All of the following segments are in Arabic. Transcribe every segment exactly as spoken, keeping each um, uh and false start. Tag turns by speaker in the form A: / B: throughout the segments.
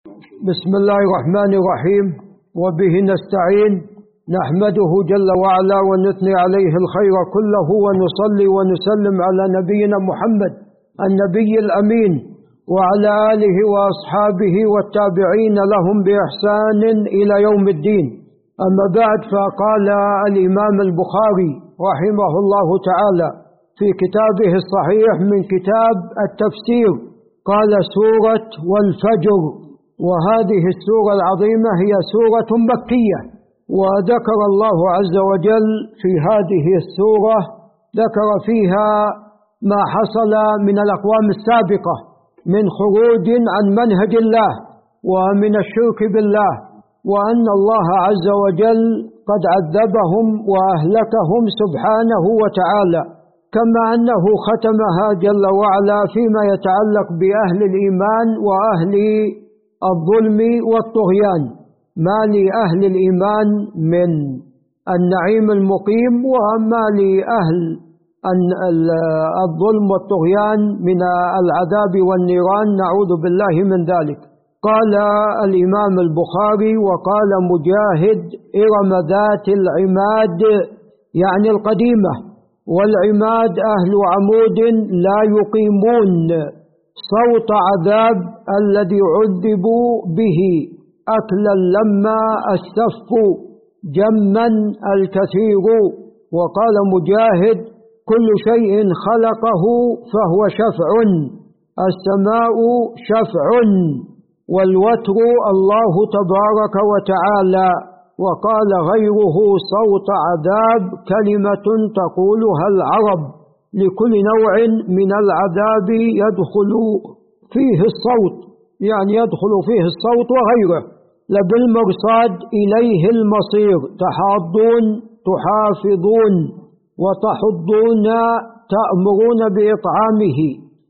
A: بسم الله الرحمن الرحيم، وبه نستعين، نحمده جل وعلا ونثني عليه الخير كله، ونصلي ونسلم على نبينا محمد النبي الأمين وعلى آله وأصحابه والتابعين لهم بإحسان إلى يوم الدين. أما بعد، فقال الإمام البخاري رحمه الله تعالى في كتابه الصحيح من كتاب التفسير، قال: سورة والفجر. وهذه السورة العظيمة هي سورة مكية، وذكر الله عز وجل في هذه السورة ذكر فيها ما حصل من الأقوام السابقة من خروج عن منهج الله ومن الشرك بالله، وأن الله عز وجل قد عذبهم وأهلكهم سبحانه وتعالى، كما أنه ختمها جل وعلا فيما يتعلق بأهل الإيمان وأهل الظلم والطغيان، ما لأهل الإيمان من النعيم المقيم، وما لأهل الظلم والطغيان من العذاب والنيران، نعوذ بالله من ذلك. قال الإمام البخاري: وقال مجاهد: إرم ذات العماد، يعني القديمة، والعماد أهل عمود لا يقيمون صوت عذاب الذي عذبوا به، أكلا لما استفقوا جما الكثير. وقال مجاهد: كل شيء خلقه فهو شفع، السماء شفع، والوتر الله تبارك وتعالى. وقال غيره: صوت عذاب كلمة تقولها العرب لكل نوع من العذاب يدخل فيه الصوت، يعني يدخل فيه الصوت وغيره. لبالمرصاد إليه المصير، تحاضون تحافظون وتحضون تأمرون بإطعامه،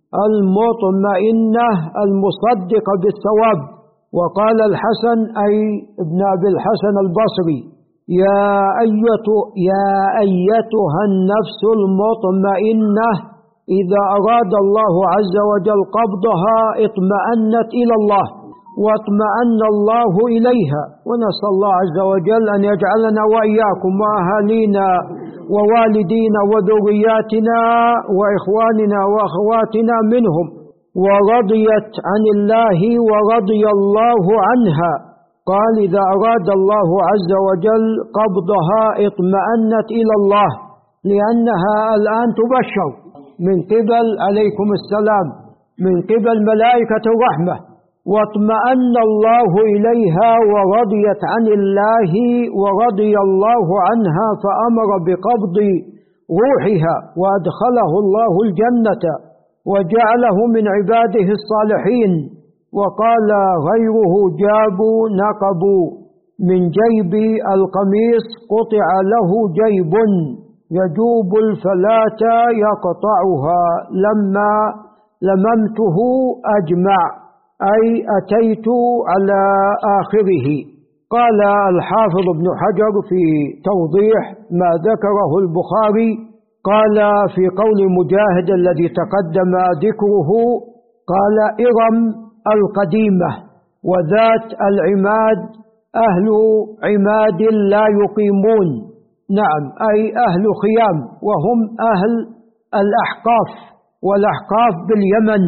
A: المطمئنة المصدقة بالثواب. وقال الحسن، أي ابن أبي الحسن البصري: يا أيتها يا أيتها النفس المطمئنة، إذا أراد الله عز وجل قبضها اطمأنت إلى الله واطمأن الله إليها. ونسأل الله عز وجل أن يجعلنا وإياكم وأهالينا ووالدينا وذرياتنا وإخواننا وأخواتنا منهم. ورضيت عن الله ورضي الله عنها، قال: إذا أراد الله عز وجل قبضها اطمأنت إلى الله، لأنها الآن تبشر من قبل عليكم السلام من قبل ملائكة الرحمة، واطمأن الله إليها ورضيت عن الله ورضي الله عنها، فأمر بقبض روحها وأدخله الله الجنة وجعله من عباده الصالحين. وقال غيره: جابوا نقبوا من جيب القميص، قطع له جيب يجوب الفلاة يقطعها، لما لممته أجمع، أي أتيت على آخره. قال الحافظ ابن حجر في توضيح ما ذكره البخاري، قال في قول مجاهد الذي تقدم ذكره، قال: إرم القديمة، وذات العماد أهل عماد لا يقيمون، نعم، أي أهل خيام، وهم أهل الأحقاف، والأحقاف باليمن،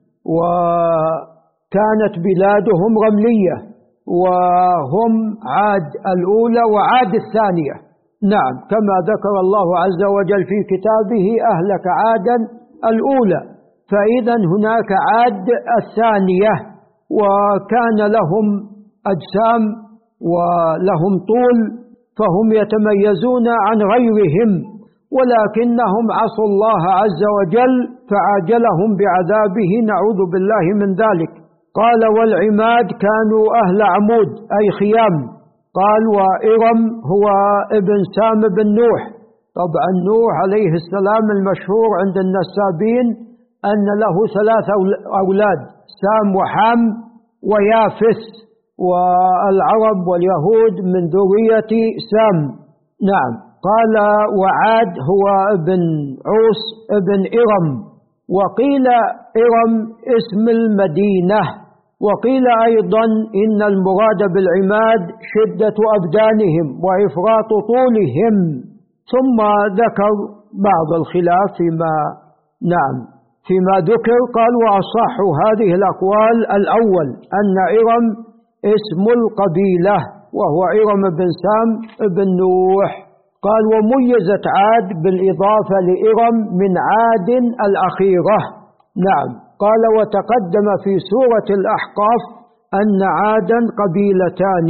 A: وكانت بلادهم رملية، وهم عاد الأولى وعاد الثانية، نعم، كما ذكر الله عز وجل في كتابه: أهلك عادا الأولى. فإذا هناك عاد الثانية، وكان لهم أجسام ولهم طول، فهم يتميزون عن غيرهم، ولكنهم عصوا الله عز وجل فعاجلهم بعذابه، نعوذ بالله من ذلك. قال: والعماد كانوا أهل عمود، أي خيام. قال: وإرم هو ابن سام بن نوح. طبعا نوح عليه السلام المشهور عند النسابين أن له ثلاث أولاد: سام وحام ويافث، والعرب واليهود من ذرية سام، نعم. قال: وعاد هو ابن عوس ابن إرم. وقيل إرم اسم المدينة، وقيل أيضا إن المراد بالعماد شدة أبدانهم وإفراط طولهم. ثم ذكر بعض الخلاف فيما نعم فيما ذكر. قال: وأصح هذه الأقوال الأول أن إرم اسم القبيلة وهو إرم بن سام بن نوح. قال: وميزت عاد بالإضافة لإرم من عاد الأخيرة. نعم. قال: وتقدم في سورة الأحقاف أن عادا قبيلتان،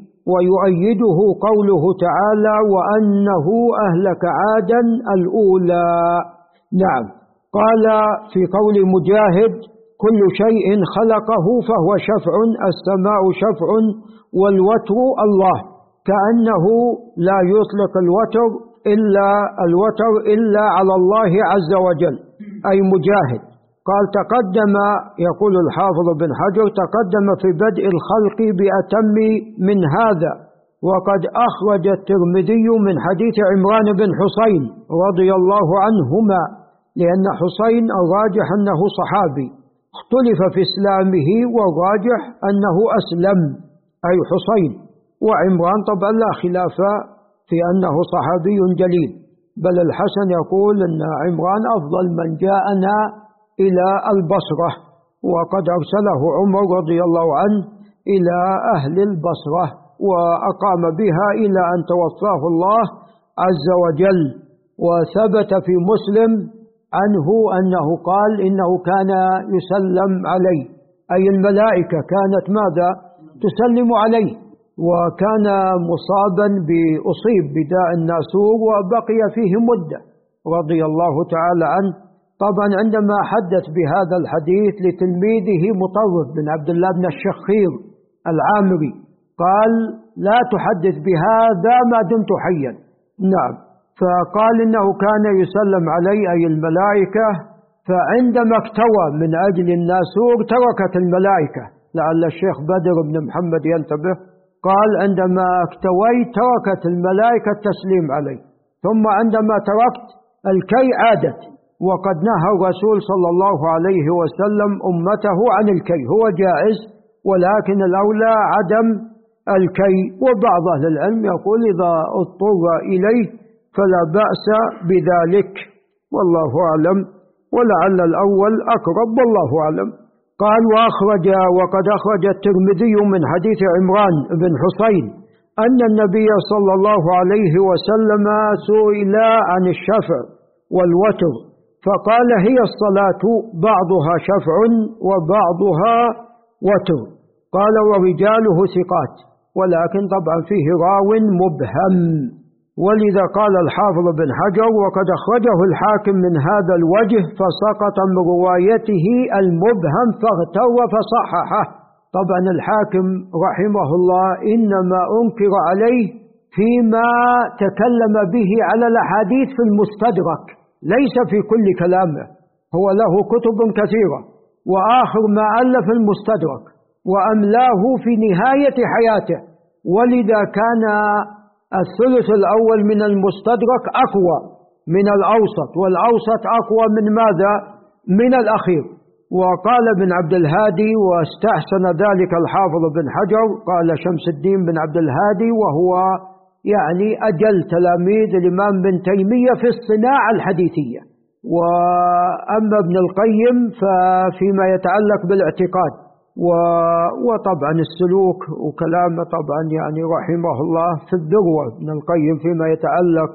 A: ويؤيده قوله تعالى: وأنه أهلك عادا الأولى. نعم. قال في قول مجاهد: كل شيء خلقه فهو شفع، السماء شفع والوتر الله، كأنه لا يطلق الوتر إلا الوتر إلا على الله عز وجل، أي مجاهد. قال: تقدم، يقول الحافظ بن حجر، تقدم في بدء الخلق بأتم من هذا، وقد أخرج الترمذي من حديث عمران بن حسين رضي الله عنهما، لأن حسين الراجح أنه صحابي، اختلف في إسلامه والراجح أنه أسلم، أي حسين. وعمران طبعا لا خلاف في أنه صحابي جليل، بل الحسن يقول أن عمران أفضل من جاءنا إلى البصرة، وقد أرسله عمر رضي الله عنه إلى أهل البصرة وأقام بها إلى أن توفاه الله عز وجل. وثبت في مسلم عنه أنه قال: إنه كان يسلم عليه، أي الملائكة كانت ماذا؟ تسلم عليه، وكان مصابا بأصيب بداء الناسور وبقي فيه مدة رضي الله تعالى عنه. طبعا عندما حدث بهذا الحديث لتلميذه مطرف بن عبد الله بن الشخير العامري، قال: لا تحدث بهذا ما دمت حيا. نعم. فقال: إنه كان يسلم علي، أي الملائكة، فعندما اكتوى من أجل الناسور تركت الملائكة، لعل الشيخ بدر بن محمد ينتبه. قال: عندما اكتويت تركت الملائكة التسليم علي، ثم عندما تركت الكي عادت، وقد نهى الرسول صلى الله عليه وسلم أمته عن الكي. هو جائز، ولكن الأولى عدم الكي. وبعض أهل العلم يقول: إذا اضطر إليه فلا بأس بذلك، والله أعلم، ولعل الأول أقرب، والله أعلم. قال: وأخرج وقد أخرج الترمذي من حديث عمران بن حسين أن النبي صلى الله عليه وسلم سئل عن الشفع والوتر فقال: هي الصلاة بعضها شفع وبعضها وتر. قال: ورجاله ثقات، ولكن طبعا فيه راو مبهم. ولذا قال الحافظ بن حجر: وقد أخرجه الحاكم من هذا الوجه فسقط من روايته المبهم فاغتر فصححه. طبعا الحاكم رحمه الله إنما أنكر عليه فيما تكلم به على الأحاديث في المستدرك، ليس في كل كلامه. هو له كتب كثيرة، وآخر ما ألف المستدرك وأملاه في نهاية حياته، ولذا كان الثلث الأول من المستدرك أقوى من الأوسط، والأوسط أقوى من ماذا؟ من الأخير. وقال ابن عبد الهادي، واستحسن ذلك الحافظ بن حجر، قال شمس الدين بن عبد الهادي، وهو يعني أجل تلاميذ الإمام بن تيمية في الصناعة الحديثية. وأما ابن القيم ففيما يتعلق بالاعتقاد وطبعا السلوك وكلامه طبعا يعني رحمه الله في الذروة، ابن القيم فيما يتعلق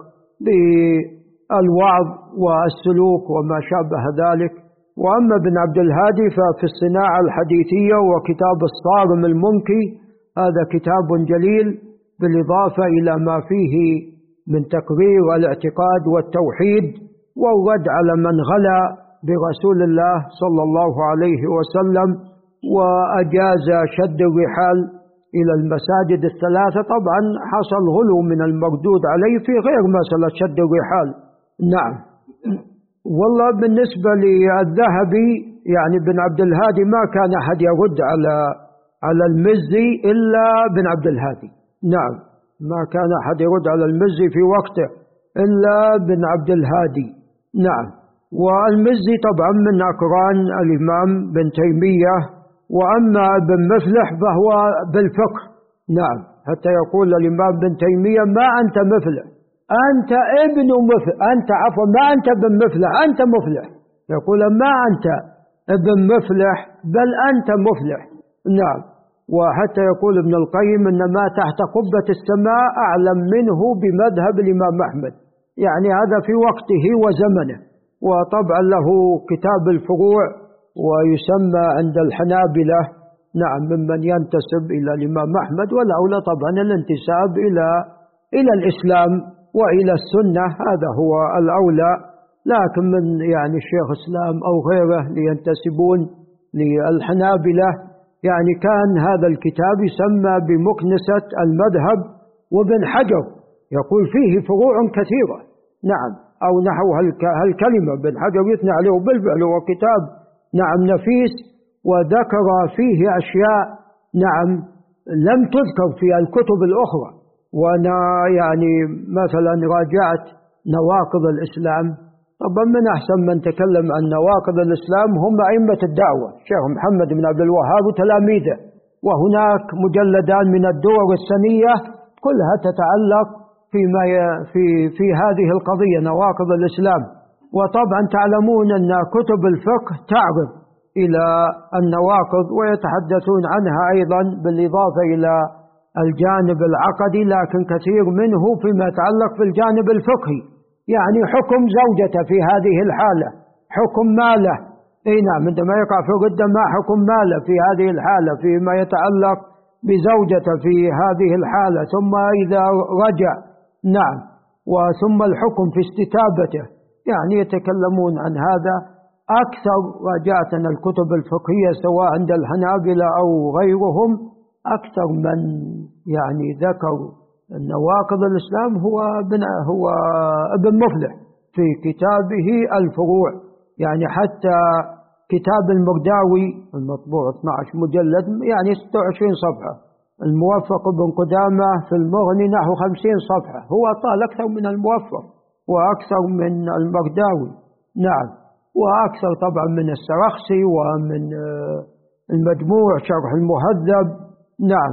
A: بالوعظ والسلوك وما شابه ذلك. وأما ابن عبد الهادي ففي الصناعة الحديثية وكتاب الصارم المنكي، هذا كتاب جليل بالإضافة إلى ما فيه من تقرير الاعتقاد والتوحيد والرد على من غلا برسول الله صلى الله عليه وسلم وأجاز شد الرحال إلى المساجد الثلاثة. طبعا حصل غلو من المردود عليه في غير مسألة شد الرحال. نعم. والله بالنسبة للذهبي يعني بن عبد الهادي ما كان أحد يرد على على المزي إلا بن عبد الهادي. نعم، ما كان أحد يرد على المزي في وقته إلا بن عبد الهادي. نعم. والمزي طبعا من أقران الإمام بن تيمية وأما ابن مفلح فهو بالفقه. نعم، حتى يقول الإمام ابن تيمية: ما أنت مفلح، أنت ابن مفلح، أنت عفوا ما أنت ابن مفلح، أنت مفلح. يقول: ما أنت ابن مفلح بل أنت مفلح. نعم. وحتى يقول ابن القيم: إن ما تحت قبة السماء أعلم منه بمذهب الإمام أحمد، يعني هذا في وقته وزمنه. وطبعا له كتاب الفروع، ويسمى عند الحنابلة نعم ممن ينتسب إلى الإمام أحمد، والأولى طبعا الانتساب إلى إلى الإسلام وإلى السنة، هذا هو الأولى. لكن من يعني الشيخ الإسلام أو غيره لينتسبون للحنابلة، يعني كان هذا الكتاب يسمى بمكنسة المذهب. وابن حجر يقول فيه فروع كثيرة، نعم، أو نحو هالكلمة. ابن حجر يثنى عليه بالفعل، هو كتاب نعم نفيس، وذكر فيه أشياء نعم لم تذكر في الكتب الأخرى. وأنا يعني مثلا راجعت نواقض الإسلام، طبعا من أحسن من تكلم عن نواقض الإسلام هم أئمة الدعوة، الشيخ محمد بن عبد الوهاب وتلاميذه. وهناك مجلدان من الدور السنية كلها تتعلق فيما في في هذه القضية، نواقض الإسلام. وطبعا تعلمون أن كتب الفقه تعرض إلى النواقض ويتحدثون عنها أيضا بالإضافة إلى الجانب العقدي، لكن كثير منه فيما يتعلق بالجانب الفقهي، يعني حكم زوجته في هذه الحالة، حكم ماله، اي نعم عندما يقع في الردة ما حكم ماله في هذه الحالة فيما يتعلق بزوجته في هذه الحالة، ثم إذا رجع نعم، وثم الحكم في استتابته، يعني يتكلمون عن هذا أكثر. راجعت أن الكتب الفقهية سواء عند الحنابلة أو غيرهم أكثر من يعني ذكر نواقض الإسلام هو ابن هو ابن مفلح في كتابه الفروع. يعني حتى كتاب المرداوي المطبوع اثني عشر مجلد يعني ستة وعشرين صفحة، الموفق بن قدامة في المغني نحو خمسين صفحة، هو طال أكثر من الموفق وأكثر من المرداوي، نعم، وأكثر طبعا من السرخسي ومن المجموع شرح المهذب، نعم،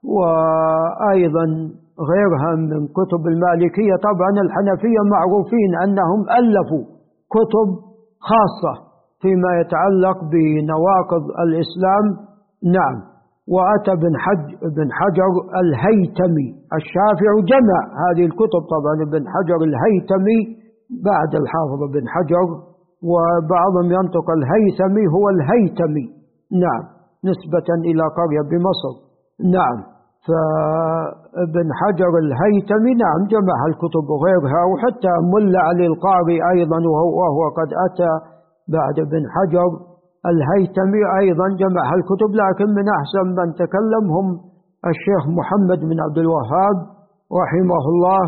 A: وأيضا غيرها من كتب المالكية. طبعا الحنفية معروفين أنهم ألفوا كتب خاصة فيما يتعلق بنواقض الإسلام، نعم. وأتى بن حج بن حجر الهيتمي الشافعي جمع هذه الكتب، طبعا بن حجر الهيتمي بعد الحافظ بن حجر، وبعضهم ينطق الهيثمي، هو الهيتمي، نعم، نسبة إلى قرية بمصر، نعم. فابن حجر الهيتمي نعم جمع الكتب وغيرها، وحتى ملا علي القاري أيضا وهو قد أتى بعد ابن حجر الهيتمي أيضا جمع الكتب. لكن من أحسن من تكلم هم الشيخ محمد بن عبد الوهاب رحمه الله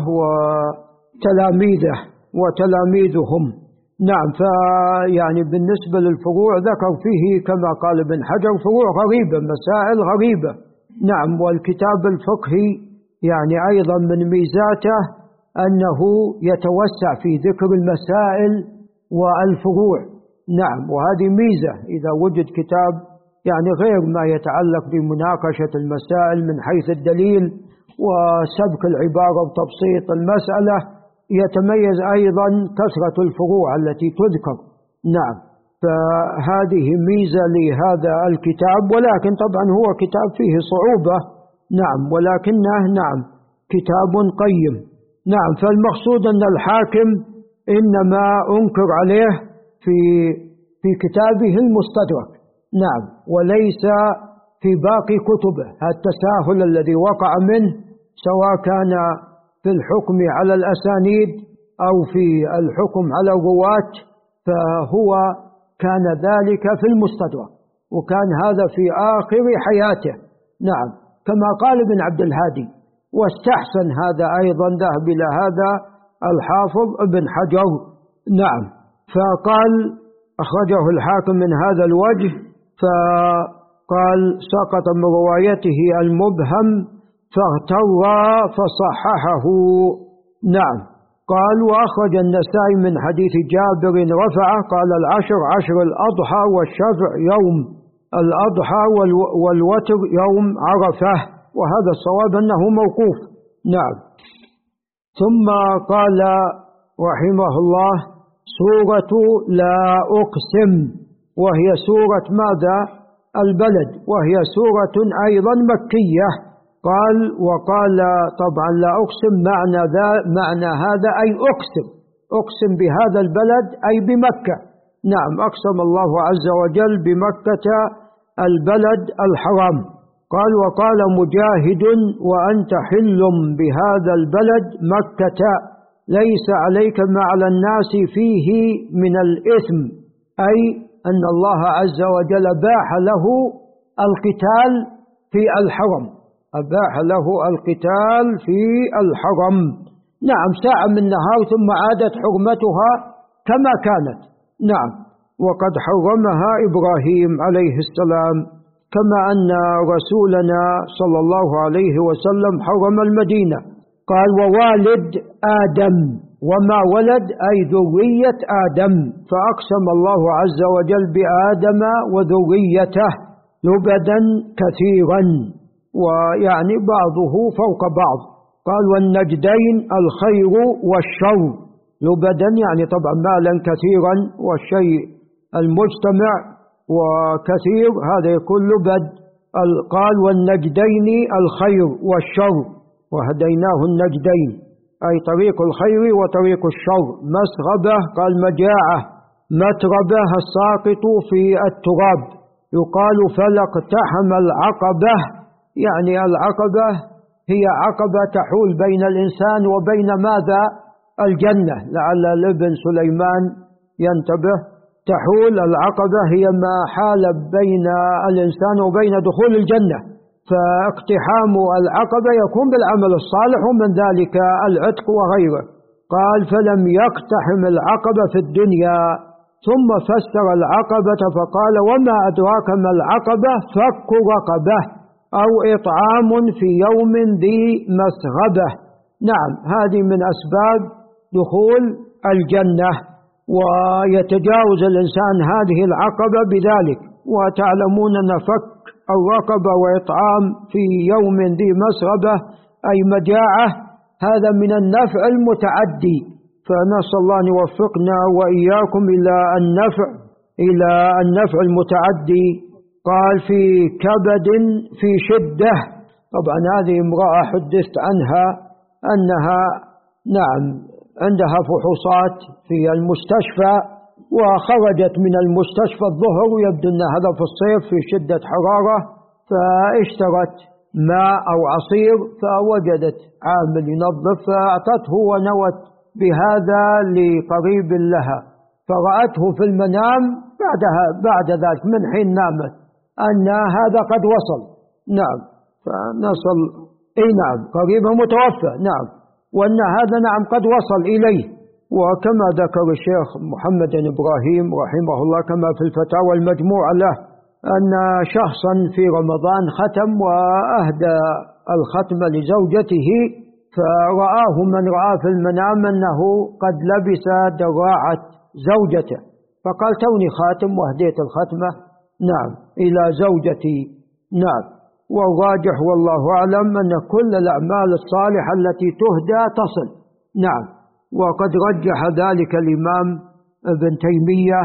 A: وتلاميذه وتلاميذهم، نعم. فيعني بالنسبة للفروع ذكر فيه كما قال ابن حجر فروع غريبة، مسائل غريبة، نعم. والكتاب الفقهي يعني أيضا من ميزاته أنه يتوسع في ذكر المسائل والفروع، نعم، وهذه ميزة إذا وجد كتاب يعني غير ما يتعلق بمناقشة المسائل من حيث الدليل وسبك العبارة وتبسيط المسألة، يتميز أيضا كثرة الفروع التي تذكر، نعم. فهذه ميزة لهذا الكتاب، ولكن طبعا هو كتاب فيه صعوبة، نعم، ولكنه نعم كتاب قيم، نعم. فالمقصود أن الحاكم إنما أنكر عليه في في كتابه المستدرك، نعم، وليس في باقي كتبه. التساهل الذي وقع منه سواء كان في الحكم على الأسانيد أو في الحكم على الرواة، فهو كان ذلك في المستدرك، وكان هذا في آخر حياته، نعم، كما قال ابن عبد الهادي. واستحسن هذا أيضا، ذهب إلى هذا الحافظ ابن حجر، نعم. فقال أخرجه الحاكم من هذا الوجه، فقال سقط من روايته المبهم فاغتر فصححه، نعم. قال وأخرج النسائي من حديث جابر رفعه، قال العشر عشر الأضحى والشفع يوم الأضحى والوتر يوم عرفة، وهذا الصواب أنه موقوف. نعم. ثم قال رحمه الله: سورة لا أقسم، وهي سورة ماذا؟ البلد، وهي سورة أيضا مكية. قال وقال طبعا لا أقسم معنى, ذا معنى هذا أي أقسم أقسم بهذا البلد أي بمكة. نعم، أقسم الله عز وجل بمكة البلد الحرام. قال وقال مجاهد: وأنت حل بهذا البلد مكة، ليس عليك ما على الناس فيه من الإثم، أي أن الله عز وجل باح له القتال في الحرم، أباح له القتال في الحرم. نعم، ساعة من نهار ثم عادت حرمتها كما كانت. نعم، وقد حرمها إبراهيم عليه السلام، كما أن رسولنا صلى الله عليه وسلم حرم المدينة. قال ووالد آدم، وما ولد أي ذرية آدم، فأقسم الله عز وجل بآدم وذريته لبدا كثيرا، ويعني بعضه فوق بعض. قال والنجدين الخير والشر، لبدا يعني طبعا مالا كثيرا، والشيء المجتمع وكثير هذا يكون لبد. قال والنجدين الخير والشر، وهديناه النجدين أي طريق الخير وطريق الشر. مسغبة قال مجاعة، متربة الساقط في التراب. يقال فلاقتحم العقبة، يعني العقبة هي عقبة تحول بين الإنسان وبين ماذا؟ الجنة. لعل لابن سليمان ينتبه. تحول العقبة هي ما حال بين الإنسان وبين دخول الجنة، فاقتحام العقبة يكون بالعمل الصالح، ومن ذلك العتق وغيره. قال فلم يقتحم العقبة في الدنيا، ثم فسر العقبة فقال وما أدراك ما العقبة؟ فك رقبة أو إطعام في يوم ذي مسغبة. نعم، هذه من أسباب دخول الجنة، ويتجاوز الإنسان هذه العقبة بذلك. وتعلمون أن فك الرقبة وإطعام في يوم ذي مسغبة أي مجاعة، هذا من النفع المتعدي، فنسأل الله أن يوفقنا وإياكم إلى النفع إلى النفع المتعدي. قال في كبد في شدة، طبعا هذه امرأة حدثت عنها أنها نعم عندها فحوصات في المستشفى، وخرجت من المستشفى الظهر، ويبدو أن هذا في الصيف في شدة حرارة، فاشترت ماء أو عصير، فوجدت عامل ينظف فأعطته ونوت بهذا لقريب لها، فرأته في المنام بعدها بعد ذلك من حين نامت أن هذا قد وصل. نعم، فنصل اي نعم قريبا متوفى. نعم، وأن هذا نعم قد وصل إليه. وكما ذكر الشيخ محمد بن إبراهيم رحمه الله كما في الفتاوى المجموعة له أن شخصا في رمضان ختم وأهدى الختم لزوجته، فرآه من رأى في المنام أنه قد لبس دراعة زوجته، فقال توني خاتم وهديت الختمة نعم إلى زوجتي. نعم، والراجح والله أعلم أن كل الأعمال الصالحة التي تهدى تصل. نعم، وقد رجح ذلك الإمام ابن تيمية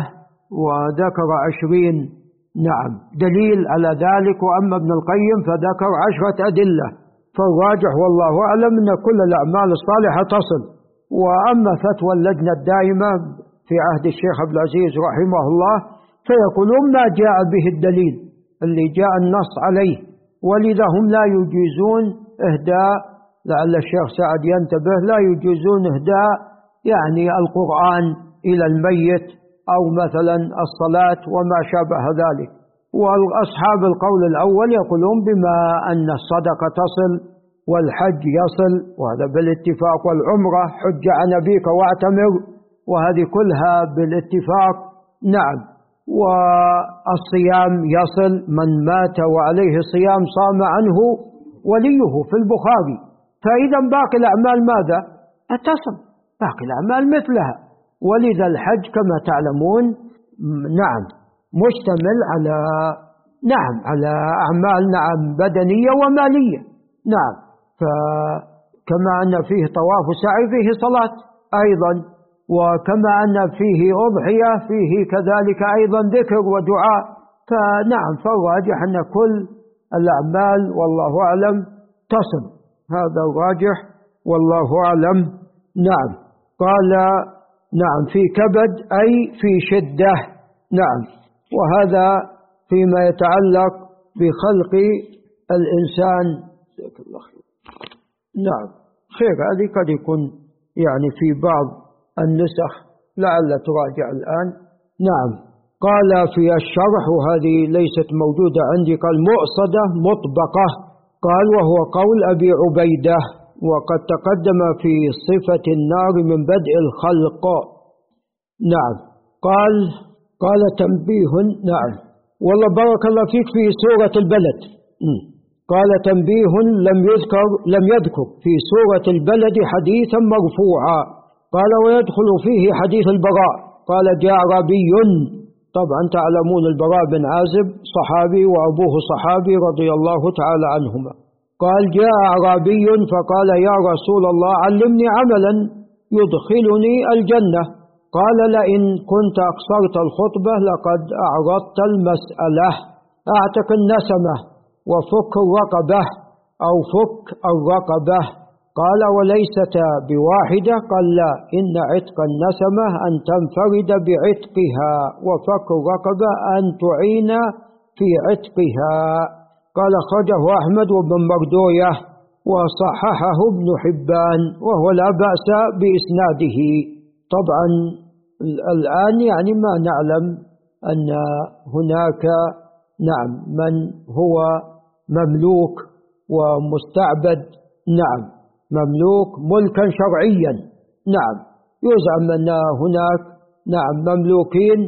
A: وذكر عشرين نعم دليل على ذلك، وأما ابن القيم فذكر عشرة أدلة. فالراجح والله أعلم أن كل الأعمال الصالحة تصل. وأما فتوى اللجنة الدائمة في عهد الشيخ عبد العزيز رحمه الله فيقولون ما جاء به الدليل اللي جاء النص عليه، ولذا هم لا يجيزون إهداء، لعل الشيخ سعد ينتبه، لا يجيزون إهداء يعني القرآن إلى الميت أو مثلا الصلاة وما شابه ذلك. وأصحاب القول الأول يقولون بما أن الصدقة تصل والحج يصل، وهذا بالاتفاق، والعمرة حج عن أبيك واعتمر، وهذه كلها بالاتفاق. نعم، والصيام يصل، من مات وعليه صيام صام عنه وليه في البخاري. فإذا باقي الأعمال ماذا؟ تصل، باقي الأعمال مثلها. ولذا الحج كما تعلمون نعم مشتمل على نعم على أعمال نعم بدنية ومالية. نعم، فكما أن فيه طواف وسعي فيه صلاة أيضا، وكما أن فيه أضحية فيه كذلك أيضا ذكر ودعاء. فنعم، فالراجح أن كل الأعمال والله أعلم تصل، هذا الراجح والله أعلم. نعم. قال نعم في كبد أي في شدة. نعم، وهذا فيما يتعلق بخلق الإنسان. نعم خير، هذه قد يكون يعني في بعض النسخ لعل تراجع الآن. نعم. قال في الشرح، وهذه ليست موجودة عندي، قال مؤصدة مطبقة. قال وهو قول أبي عبيدة، وقد تقدم في صفة النار من بدء الخلق. نعم. قال قال تنبيه. نعم والله بارك الله فيك، في سورة البلد. قال تنبيه لم يذكر لم يذكر في سورة البلد حديثا مرفوعا. قال ويدخل فيه حديث البراء. قال جاء أعرابي، طبعا تعلمون البراء بن عازب صحابي وأبوه صحابي رضي الله تعالى عنهما. قال جاء أعرابي فقال يا رسول الله علمني عملا يدخلني الجنة. قال لئن كنت أقصرت الخطبة لقد أعرضت المسألة. أعتق النسمة وفك الرقبة أو فك الرقبة. قال وليست بواحدة. قال لا، إن عتق النسمة أن تنفرد بعتقها، وفك الرقبة أن تعين في عتقها. قال خرجه أحمد وابن مردوية وصححه ابن حبان، وهو لا بأس بإسناده. طبعا الآن يعني ما نعلم أن هناك نعم من هو مملوك ومستعبد، نعم مملوك ملكا شرعيا. نعم يزعم أن هناك نعم مملوكين،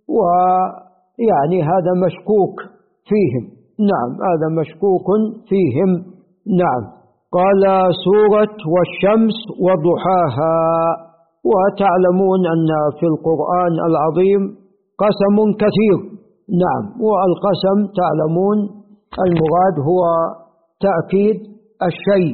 A: ويعني هذا مشكوك فيهم. نعم هذا مشكوك فيهم. نعم. قال سورة والشمس وضحاها. وتعلمون أن في القرآن العظيم قسم كثير. نعم، والقسم تعلمون المراد هو تأكيد الشيء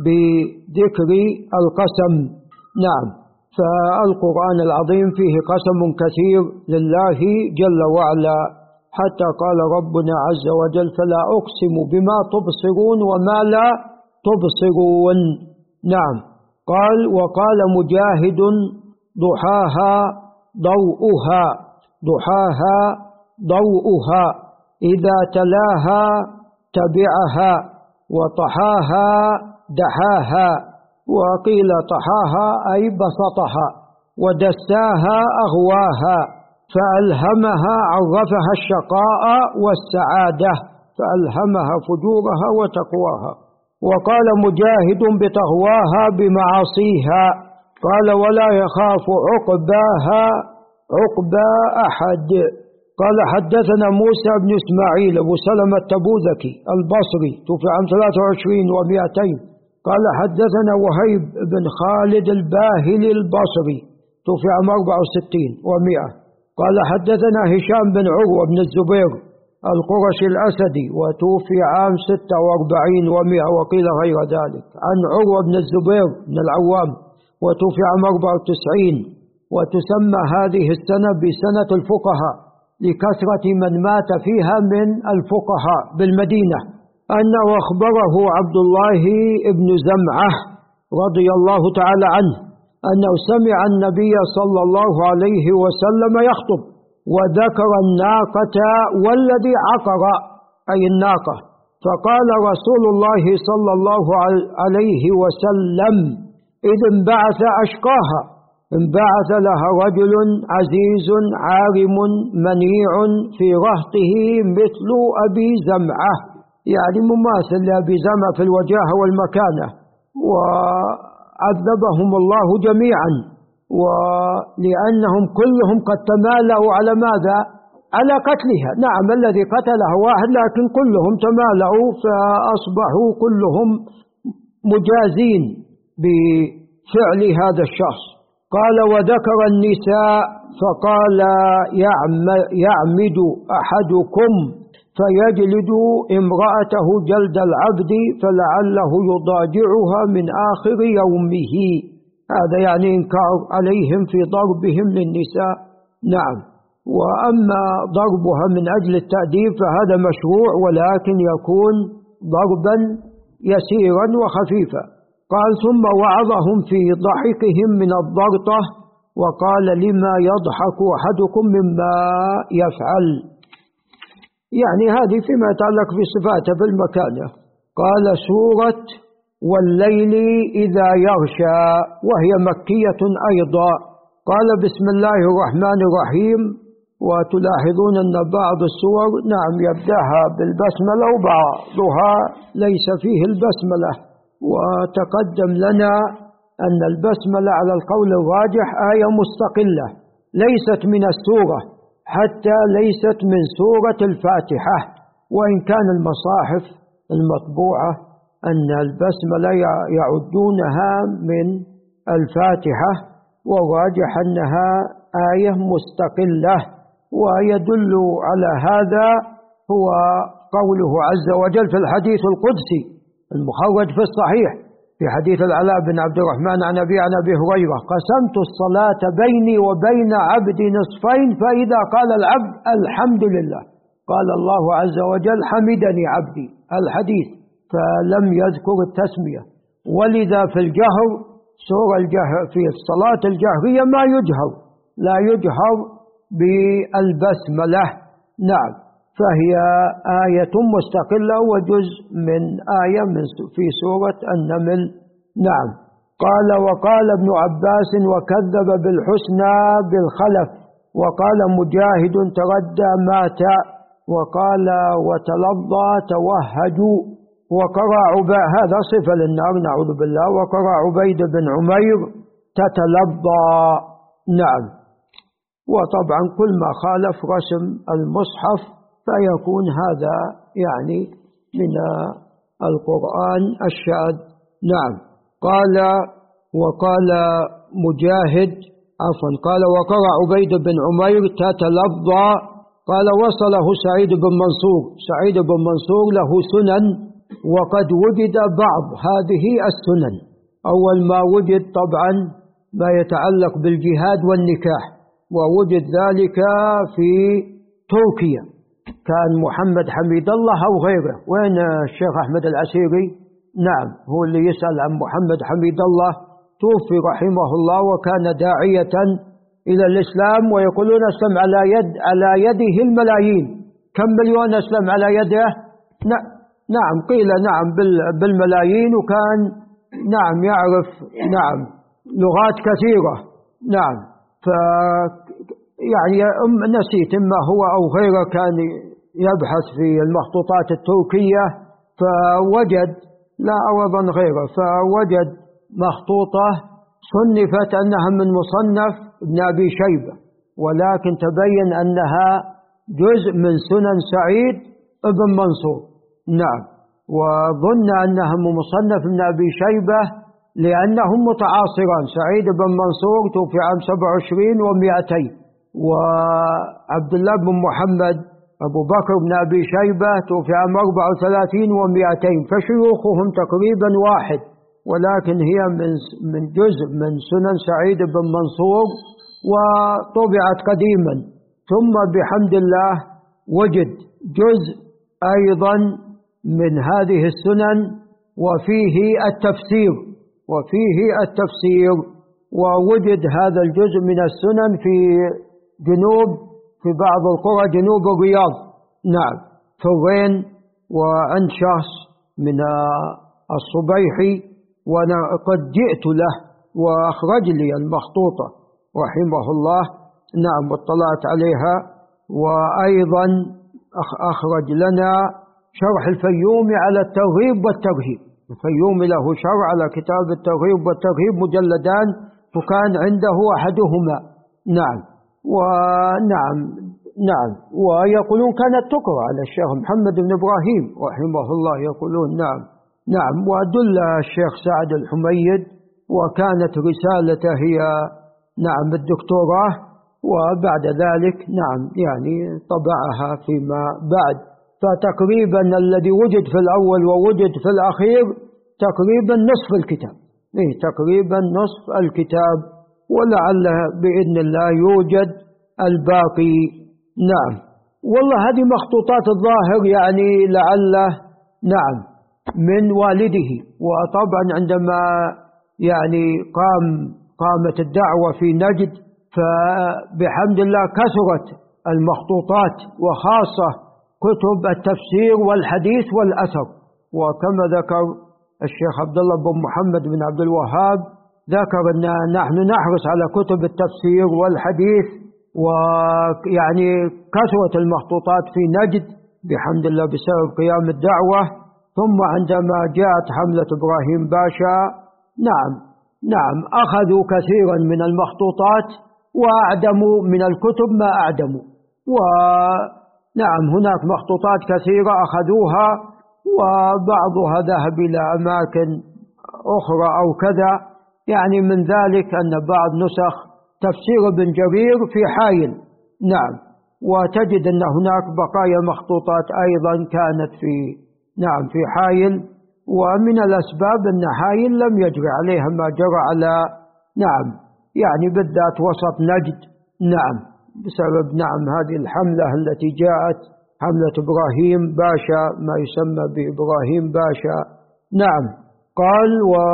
A: بذكر القسم. نعم، فالقرآن العظيم فيه قسم كثير لله جل وعلا، حتى قال ربنا عز وجل فلا أقسم بما تبصرون وما لا تبصرون. نعم. قال وقال مجاهد ضحاها ضوءها، ضحاها ضوءها، إذا تلاها تبعها، وطحاها دحاها، وقيل طحاها أي بسطها، ودساها أغواها، فألهمها عرفها الشقاء والسعادة، فألهمها فجورها وتقواها. وقال مجاهد بتغواها بمعاصيها. قال ولا يخاف عقباها عقبى أحد. قال حدثنا موسى بن إسماعيل أبو سلمة التبوذكي البصري توفي عام ثلاثة وعشرين ومئتين. قال حدثنا وهيب بن خالد الباهلي البصري توفي عام أربعة وستين ومئة. قال حدثنا هشام بن عروة بن الزبير القرشي الأسدي وتوفي عام ستة وأربعين ومئة، وقيل غير ذلك، عن عروة بن الزبير بن العوام وتوفي عام أربعة وتسعين. وتسمى هذه السنة بسنة الفقهاء لكثرة من مات فيها من الفقهاء بالمدينة. أنه أخبره عبد الله بن زمعة رضي الله تعالى عنه أنه سمع النبي صلى الله عليه وسلم يخطب، وذكر الناقة والذي عقر أي الناقة، فقال رسول الله صلى الله عليه وسلم إذ انبعث أشقاها، انبعث لها رجل عزيز عارم منيع في رهطه مثل أبي زمعة، يعني مماثل لأبي زمعة في الوجاهة والمكانة، وعذبهم الله جميعا، ولأنهم كلهم قد تمالأوا على ماذا؟ على قتلها. نعم الذي قتلها واحد، لكن كلهم تمالأوا فأصبحوا كلهم مجازين بفعل هذا الشخص. قال وذكر النساء فقال يعمد أحدكم فيجلد امرأته جلد العبد فلعله يضاجعها من آخر يومه. هذا يعني إنكار عليهم في ضربهم للنساء. نعم. وأما ضربها من أجل التأديب فهذا مشروع، ولكن يكون ضربا يسيرا وخفيفا. قال ثم وعظهم في ضحكهم من الضرطة وقال لما يضحك أحدكم مما يفعل، يعني هذه فيما يتعلق بصفاته بالمكانة. قال سورة والليل إذا يغشى وهي مكية أيضا. قال بسم الله الرحمن الرحيم. وتلاحظون أن بعض السور نعم يبدأها بالبسملة وبعضها ليس فيه البسملة، وتقدم لنا أن البسملة على القول الراجح آية مستقلة ليست من السورة، حتى ليست من سورة الفاتحة، وإن كان المصاحف المطبوعة أن البسملة يعدونها من الفاتحة، والراجح أنها آية مستقلة. ويدل على هذا هو قوله عز وجل في الحديث القدسي المخرج في الصحيح في حديث العلاء بن عبد الرحمن عن أبي عن أبي هريرة: قسمت الصلاة بيني وبين عبدي نصفين، فإذا قال العبد الحمد لله قال الله عز وجل حمدني عبدي، الحديث، فلم يذكر التسمية. ولذا في الجهر سورة الجهر في الصلاة الجهرية ما يجهر، لا يجهر بالبسملة. نعم. فهي آية مستقلة وجزء من آية من في سورة النمل. نعم. قال وقال ابن عباس وكذب بالحسنى بالخلف، وقال مجاهد تردى مات، وقال وتلظى توهجوا، وقرأ عبيد، هذا صفة للنار نعوذ بالله، وقرأ عبيد بن عمير تتلظى. نعم. وطبعا كل ما خالف رسم المصحف فيكون هذا يعني من القرآن الشاذ. نعم. قال وقال مجاهد عفوا قال وقرأ عبيد بن عمير تتلظى. قال وصله سعيد بن منصور. سعيد بن منصور له سنن، وقد وجد بعض هذه السنن. أول ما وجد طبعا ما يتعلق بالجهاد والنكاح، ووجد ذلك في تركيا، كان محمد حميد الله أو غيره. وين الشيخ أحمد العسيري؟ نعم، هو اللي يسأل عن محمد حميد الله، توفي رحمه الله وكان داعية إلى الإسلام، ويقولون أسلم على يد على يده الملايين. كم مليون أسلم على يده؟ نعم قيل نعم بالملايين، وكان نعم يعرف نعم لغات كثيرة. نعم. ف يعني نسيت إما هو أو غيره كان يبحث في المخطوطات التركية فوجد، لا أوضا غيره، فوجد مخطوطة صنفت أنها من مصنف ابن أبي شيبة، ولكن تبين أنها جزء من سنن سعيد ابن منصور. نعم. وظن أنها من مصنف ابن أبي شيبة لأنهم متعاصران. سعيد بن منصور توفي عام سبع وعشرين ومئتين، وعبد الله بن محمد أبو بكر بن أبي شيبة توفي عام أربع وثلاثين ومئتين، فشيوخهم تقريبا واحد، ولكن هي من من جزء من سنن سعيد بن منصور وطبعت قديما. ثم بحمد الله وجد جزء أيضا من هذه السنن وفيه التفسير وفيه التفسير ووجد هذا الجزء من السنن في جنوب في بعض القرى جنوب الرياض. نعم، ثرين وعند شخص من الصبيحي، وأنا قد جئت له وأخرج لي المخطوطة رحمه الله. نعم، واطلعت عليها. وأيضا أخرج لنا شرح الفيومي على الترغيب والترهيب. الفيومي له شرح على كتاب الترغيب والترهيب مجلدان، وكان عنده أحدهما. نعم. ونعم نعم ويقولون كانت تقرأ على الشيخ محمد بن إبراهيم رحمه الله، يقولون نعم نعم ودل الشيخ سعد الحميد، وكانت رسالته هي نعم الدكتوراه، وبعد ذلك نعم يعني طبعها فيما بعد. فتقريبا الذي وجد في الأول ووجد في الأخير تقريبا نصف الكتاب، إيه تقريبا نصف الكتاب، ولعل بإذن الله يوجد الباقي. نعم. والله هذه مخطوطات الظاهر يعني لعله نعم من والده. وطبعا عندما يعني قام قامت الدعوة في نجد فبحمد الله كثرت المخطوطات، وخاصة كتب التفسير والحديث والأثر. وكما ذكر الشيخ عبد الله بن محمد بن عبد الوهاب ذكر أن نحن نحرص على كتب التفسير والحديث، ويعني كثرت المخطوطات في نجد بحمد الله بسبب قيام الدعوة. ثم عندما جاءت حملة إبراهيم باشا نعم نعم أخذوا كثيرا من المخطوطات وأعدموا من الكتب ما أعدموا. ونعم هناك مخطوطات كثيرة أخذوها، وبعضها ذهب إلى أماكن أخرى أو كذا. يعني من ذلك أن بعض نسخ تفسير ابن جرير في حايل، نعم، وتجد أن هناك بقايا مخطوطات أيضا كانت في نعم في حايل. ومن الأسباب أن حايل لم يجري عليها ما جرى على نعم يعني بالذات وسط نجد، نعم، بسبب نعم هذه الحملة التي جاءت حملة إبراهيم باشا، ما يسمى بإبراهيم باشا. نعم. قال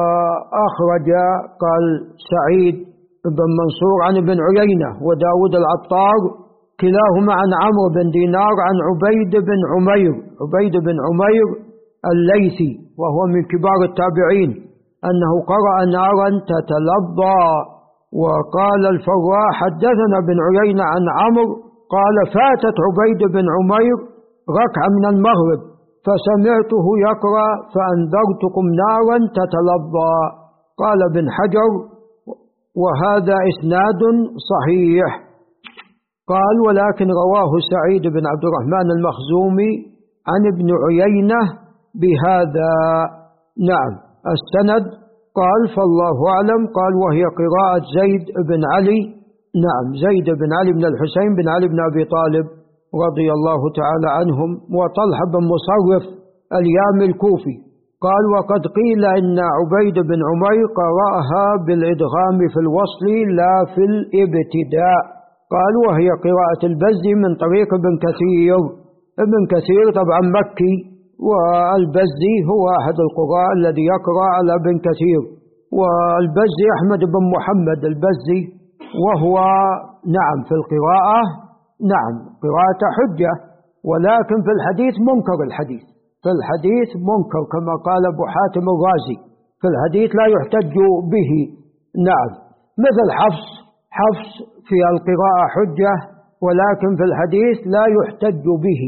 A: وأخرج قال سعيد بن منصور عن ابن عيينة وداود العطار كلاهما عن عمرو بن دينار عن عبيد بن عمير عبيد بن عمير الليثي وهو من كبار التابعين أنه قرأ نارا تتلظى. وقال الفراء حدثنا بن عيينة عن عمرو قال فاتت عبيد بن عمير ركعة من المغرب فسمعته يقرأ فأنذرتكم نارا تتلظى. قال ابن حجر وهذا إسناد صحيح. قال ولكن رواه سعيد بن عبد الرحمن المخزومي عن ابن عيينة بهذا. نعم السند. قال فالله أعلم. قال وهي قراءة زيد بن علي، نعم زيد بن علي بن الحسين بن علي بن أبي طالب رضي الله تعالى عنهم، وطلحة بن مصرف اليامي الكوفي. قال وقد قيل إن عبيد بن عمير قرأها بالإدغام في الوصل لا في الابتداء. قال وهي قراءة البزي من طريق ابن كثير. ابن كثير طبعا مكي، والبزي هو أحد القراء الذي يقرأ على ابن كثير. والبزي أحمد بن محمد البزي، وهو نعم في القراءة نعم قراءة حجة، ولكن في الحديث منكر الحديث في الحديث منكر كما قال أبو حاتم الرازي، في الحديث لا يحتج به. نعم مثل حفص حفص في القراءة حجة، ولكن في الحديث لا يحتج به.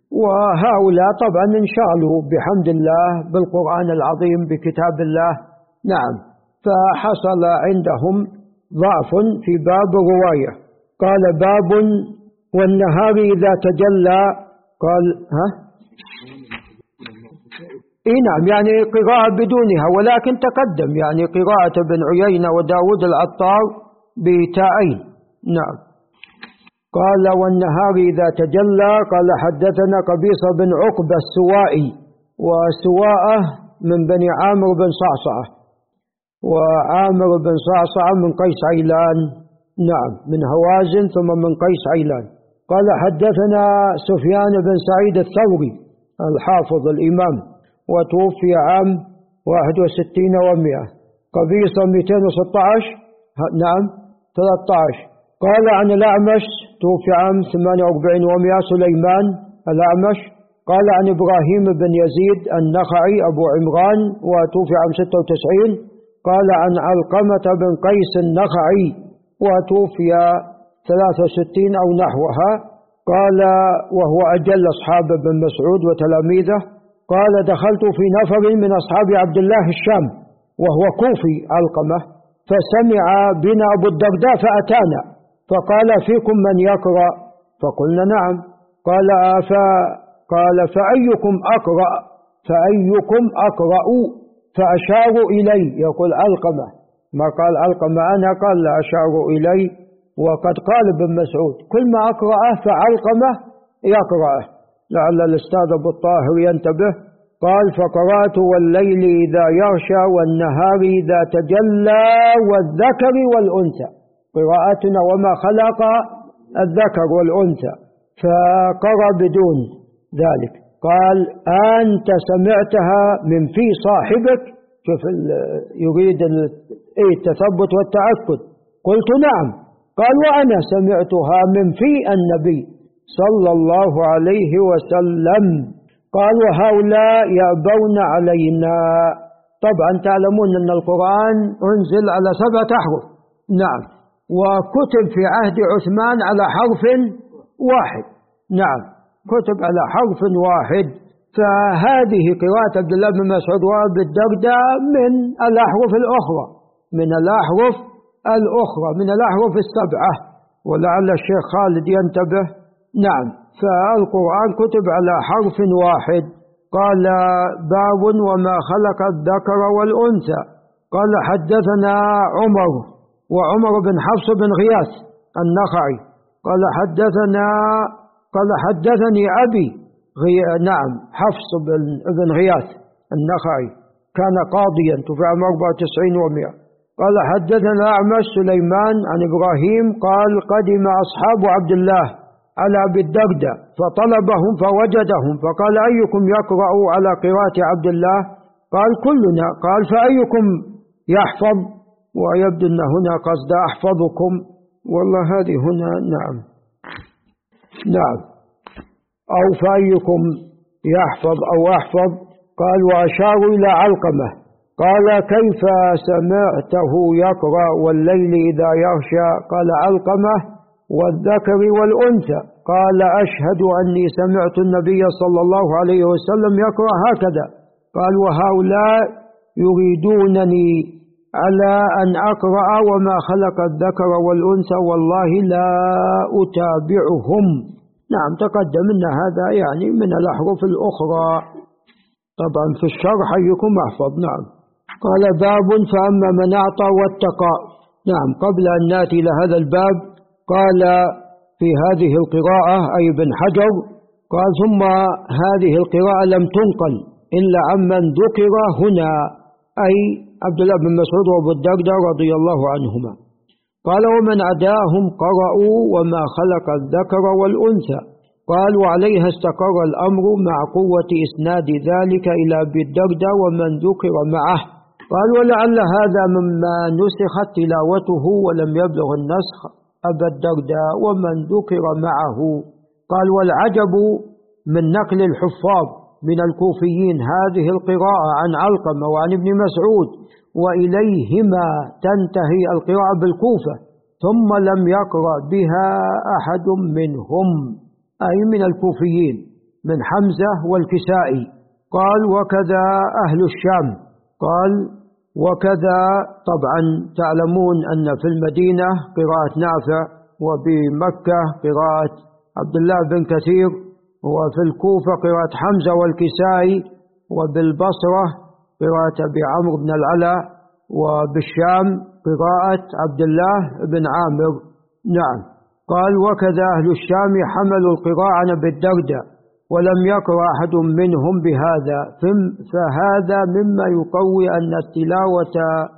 A: وهؤلاء طبعا انشغلوا بحمد الله بالقرآن العظيم بكتاب الله. نعم فحصل عندهم ضعف في باب الرواية. قال باب والنهار إذا تجلى. قال ها إيه نعم يعني قراءة بدونها، ولكن تقدم يعني قراءة ابن عيينة وداود العطار بتاءين. نعم. قال والنهار إذا تجلى. قال حدثنا قبيصة بن عقبة السوائي، وسواءه من بني عامر بن صعصعة، وعامر بن صعصعة من قيس عيلان، نعم من هوازن ثم من قيس عيلان. قال حدثنا سفيان بن سعيد الثوري الحافظ الإمام، وتوفي عام واحد وستين ومئة. قبيصة مئتين وستة عشر، نعم ثلاثة عشر. قال عن الأعمش توفي عام ثمانية وأربعين ومئة سليمان الأعمش. قال عن إبراهيم بن يزيد النخعي أبو عمران وتوفي عام ستة وتسعين. قال عن علقمة بن قيس النخعي وتوفي ثلاثة وستين أو نحوها. قال وهو أجل أصحاب ابن مسعود وتلاميذه. قال دخلت في نفر من أصحاب عبد الله الشام وهو كوفي علقمة، فسمع بنا أبو الدرداء فأتانا فقال فيكم من يقرأ؟ فقلنا نعم. قال أفا قال فأيكم أقرأ فأيكم أقرأ فأشاروا إلي، يقول علقمة ما قال علقمة أنا، قال لا أشاروا إلي. وقد قال ابن مسعود كل ما أقرأه فعلقمة يقرأه. لعل الأستاذ أبو الطاهر ينتبه. قال فقرأت والليل إذا يغشى والنهار إذا تجلى والذكر والأنثى، قراءتنا وما خلق الذكر والأنثى، فقرأ بدون ذلك. قال أنت سمعتها من في صاحبك؟ شوف يريد التثبت والتأكد. قلت نعم. قال وأنا سمعتها من في النبي صلى الله عليه وسلم. قال وهؤلاء يأبون علينا. طبعا تعلمون أن القرآن أنزل على سبعة أحرف، نعم، وكتب في عهد عثمان على حرف واحد، نعم، كتب على حرف واحد. فهذه قراءة عبد الله بن مسعود وأبي الدرداء من الأحرف الأخرى، من الأحرف الأخرى من الأحرف السبعة، ولعل الشيخ خالد ينتبه. نعم، فالقرآن كتب على حرف واحد. قال باب وما خلق الذكر والأنثى. قال حدثنا عمر وعمر بن حفص بن غياث النخعي قال حدثنا قال حدثني أبي غي... نعم حفص بن, بن غياث النخعي كان قاضيا توفي عام أربعة وتسعين ومئة. قال حدثنا أعمش سليمان عن إبراهيم قال قدم أصحاب عبد الله على أبي الدرداء فطلبهم فوجدهم فقال أيكم يقرأ على قراءة عبد الله؟ قال كلنا. قال فأيكم يحفظ؟ ويبدو أن هنا قصد أحفظكم، والله هذه هنا نعم نعم أو فأيكم يحفظ أو أحفظ. قال وأشاروا إلى علقمة قال كيف سمعته يقرأ والليل إذا يغشى؟ قال علقمة والذكر والأنثى. قال أشهد أني سمعت النبي صلى الله عليه وسلم يقرأ هكذا. قال وهؤلاء يريدونني على أن أقرأ وما خلق الذكر والأنثى والله لا أتابعهم. نعم تقدم أن هذا يعني من الأحرف الأخرى، طبعا في الشرح أيكم أحفظ. نعم. قال باب فأما من أعطى واتقى. نعم، قبل أن نأتي إلى هذا الباب قال في هذه القراءة أي بن حجر قال ثم هذه القراءة لم تنقل إلا عمن ذكر هنا أي عبد الله بن مسعود وأبو الدرداء رضي الله عنهما. قال ومن عداهم قرأوا وما خلق الذكر والأنثى. قال وعليها استقر الأمر مع قوة إسناد ذلك إلى أبي الدرداء ومن ذكر معه. قال ولعل هذا مما نسخت تلاوته ولم يبلغ النسخ أبا الدرداء ومن ذكر معه. قال والعجب من نقل الحفاظ من الكوفيين هذه القراءة عن علقمة وعن ابن مسعود وإليهما تنتهي القراءة بالكوفة ثم لم يقرأ بها أحد منهم أي من الكوفيين من حمزة والكسائي. قال وكذا أهل الشام. قال وكذا طبعا تعلمون أن في المدينة قراءة نافع وبمكة قراءة عبد الله بن كثير وفي الكوفة قراءة حمزة والكسائي وبالبصرة قراءة أبي عمرو بن العلا وبالشام قراءة عبد الله بن عامر. نعم. قال وكذا أهل الشام حملوا القراءة عن أبي الدرداء ولم يقرأ أحد منهم بهذا، فهذا مما يقوي أن التلاوة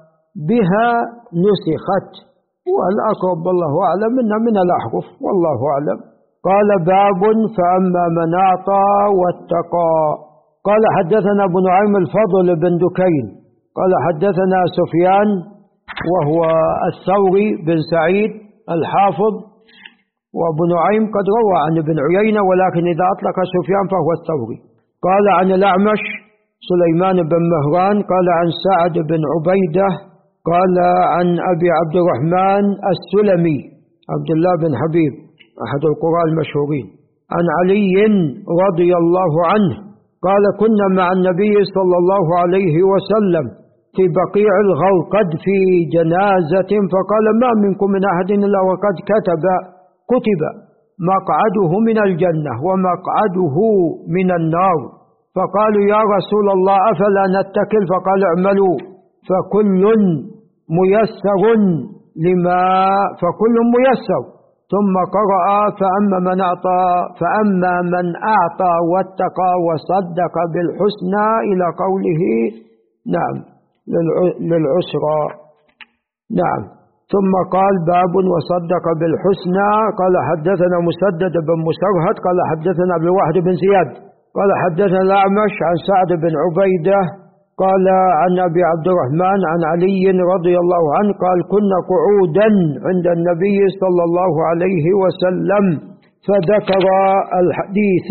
A: بها نسخت، والأقرب والله أعلم أنها من الأحرف والله أعلم. قال باب فأما من أعطى واتقى. قال حدثنا ابن نعيم الفضل بن دكين قال حدثنا سفيان وهو الثوري بن سعيد الحافظ، وابن نعيم قد روى عن ابن عيينة ولكن إذا أطلق سفيان فهو الثوري. قال عن الأعمش سليمان بن مهران قال عن سعد بن عبيدة قال عن أبي عبد الرحمن السلمي عبد الله بن حبيب أحد القراء المشهورين عن علي رضي الله عنه قال كنا مع النبي صلى الله عليه وسلم في بقيع الغرقد في جنازة فقال ما منكم من أحد إلا وقد كتب كتب مقعده من الجنة ومقعده من النار. فقالوا يا رسول الله أفلا نتكل؟ فقال اعملوا فكل ميسر لما فكل ميسر ثم قرأ فأما من أعطى فأما من أعطى واتقى وصدق بالحسنى إلى قوله نعم للعسرى. نعم. ثم قال باب وصدق بالحسنى. قال حدثنا مسدد بن مسرهد قال حدثنا عبد الواحد بن زياد قال حدثنا الأعمش عن سعد بن عبيدة قال عن أبي عبد الرحمن عن علي رضي الله عنه قال كنا قعودا عند النبي صلى الله عليه وسلم فذكر الحديث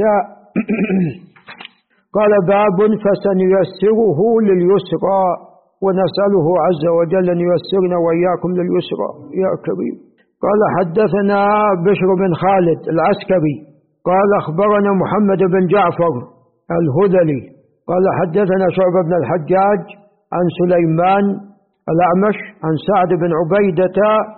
A: قال باب فسنيسره لليسرى ونسأله عز وجل أن ييسرنا وإياكم لليسرى يا كريم. قال حدثنا بشر بن خالد العسكري قال أخبرنا محمد بن جعفر الهذلي قال حدثنا شعبة بن الحجاج عن سليمان الأعمش عن سعد بن عبيدة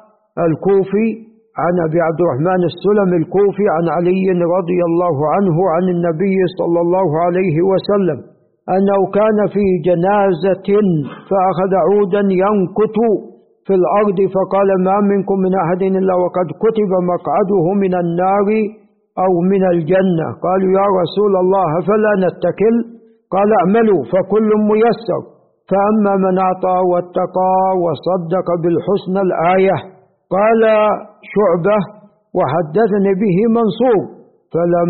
A: الكوفي عن أبي عبد الرحمن السلمي الكوفي عن علي رضي الله عنه عن النبي صلى الله عليه وسلم أنه كان في جنازة فأخذ عودا ينكت في الأرض فقال ما منكم من أحد إلا وقد كتب مقعده من النار أو من الجنة. قالوا يا رسول الله فلا نتكل؟ قال اعملوا فكل ميسر فأما من أعطى واتقى وصدق بالحسنى الآية. قال شعبة وحدثني به منصور فلم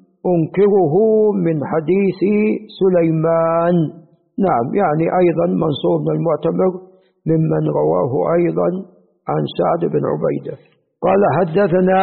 A: أنكره من حديث سليمان. نعم يعني أيضا منصور بن المعتمر ممن رواه أيضا عن سعد بن عبيدة. قال حدثنا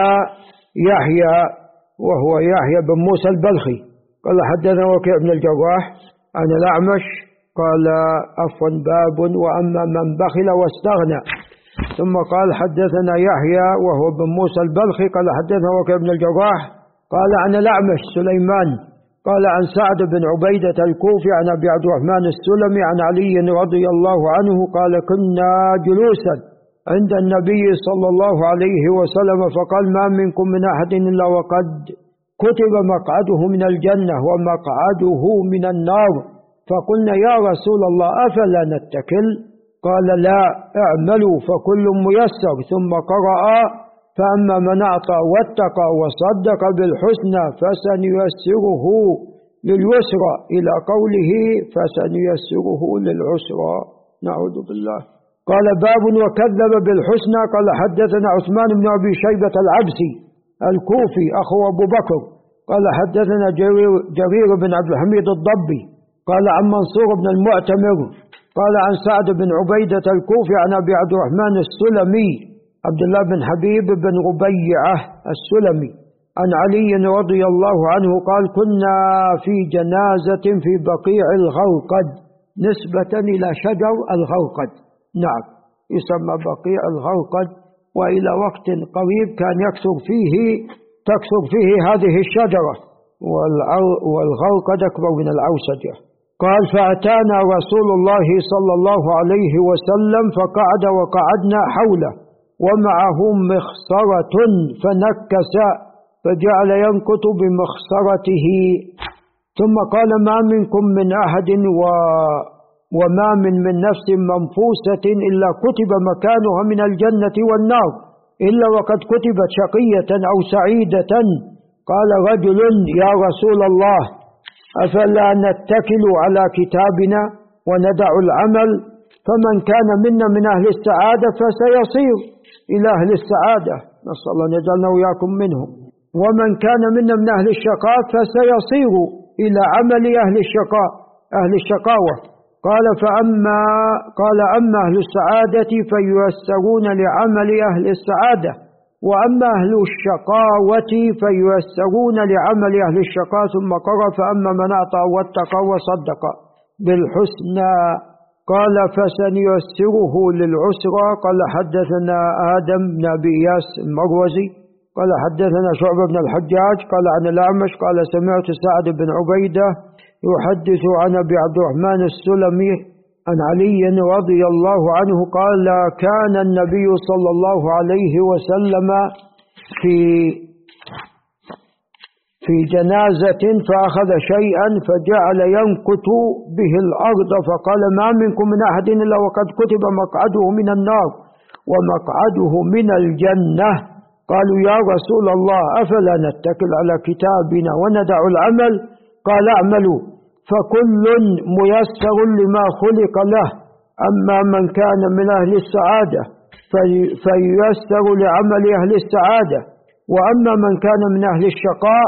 A: يحيى وهو يحيى بن موسى البلخي قال حدثنا وكيع بن الجراح عن الأعمش قال عفوا باب وأما من بخل واستغنى. ثم قال حدثنا يحيى وهو بن موسى البلخي قال حدثنا وكيع بن الجراح قال عن الأعمش سليمان قال عن سعد بن عبيدة الكوفي عن أبي عبد الرحمن السلمي عن علي رضي الله عنه قال كنا جلوسا عند النبي صلى الله عليه وسلم فقال ما منكم من أحد إلا وقد كتب مقعده من الجنة ومقعده من النار. فقلنا يا رسول الله أفلا نتكل؟ قال لا اعملوا فكل ميسر. ثم قرأ فأما من أعطى واتقى وصدق بالحسنى فسنيسره لليسرى إلى قوله فسنيسره للعسرى. نعوذ بالله. قال باب وكذب بالحسنى. قال حدثنا عثمان بن أبي شيبة العبسي الكوفي أخو أبو بكر قال حدثنا جرير, جرير بن عبد الحميد الضبي قال عن منصور بن المعتمر قال عن سعد بن عبيدة الكوفي عن أبي عبد الرحمن السلمي عبد الله بن حبيب بن ربيعة السلمي عن علي رضي الله عنه قال كنا في جنازة في بقيع الغرقد نسبة إلى شجر الغرقد. نعم يسمى بقيع الغرقد وإلى وقت قريب كان يكثر فيه تكثر فيه هذه الشجرة والغرقد أكبر من العوسجة. قال فأتانا رسول الله صلى الله عليه وسلم فقعد وقعدنا حوله ومعه مخصرة فنكس فجعل ينكت بمخصرته ثم قال ما منكم من أحد و وما من من نفس منفوسة إلا كتب مكانها من الجنة والنار إلا وقد كتبت شقية أو سعيدة. قال رجل يا رسول الله أفلا نتكل على كتابنا وندع العمل؟ فمن كان منا من أهل السعادة فسيصير إلى أهل السعادة نسأل الله أن يجعلنا وإياكم منهم ومن كان منا من أهل الشقاء فسيصير إلى عمل أهل الشقاء أهل الشقاوة. قال فأما قال أما أهل السعادة فييسرون لعمل أهل السعادة وأما أهل الشقاوة فييسرون لعمل أهل الشقاء. ثم قرأ فأما من أعطى واتقى وصدق بالحسنى قال فسنيسره للعسرى. قال حدثنا آدم بن أبي إياس المروزي قال حدثنا شعبة بن الحجاج قال عن الأعمش قال سمعت سعد بن عبيدة يحدث عن أبي عبد الرحمن السلمي عن علي رضي الله عنه قال كان النبي صلى الله عليه وسلم في في جنازة فأخذ شيئا فجعل ينكت به الأرض فقال ما منكم من أحد إلا وقد كتب مقعده من النار ومقعده من الجنة. قالوا يا رسول الله أفلا نتكل على كتابنا وندع العمل؟ قال اعملوا فكل ميسر لما خلق له، أما من كان من أهل السعادة فييسر لعمل أهل السعادة، وأما من كان من أهل الشقاء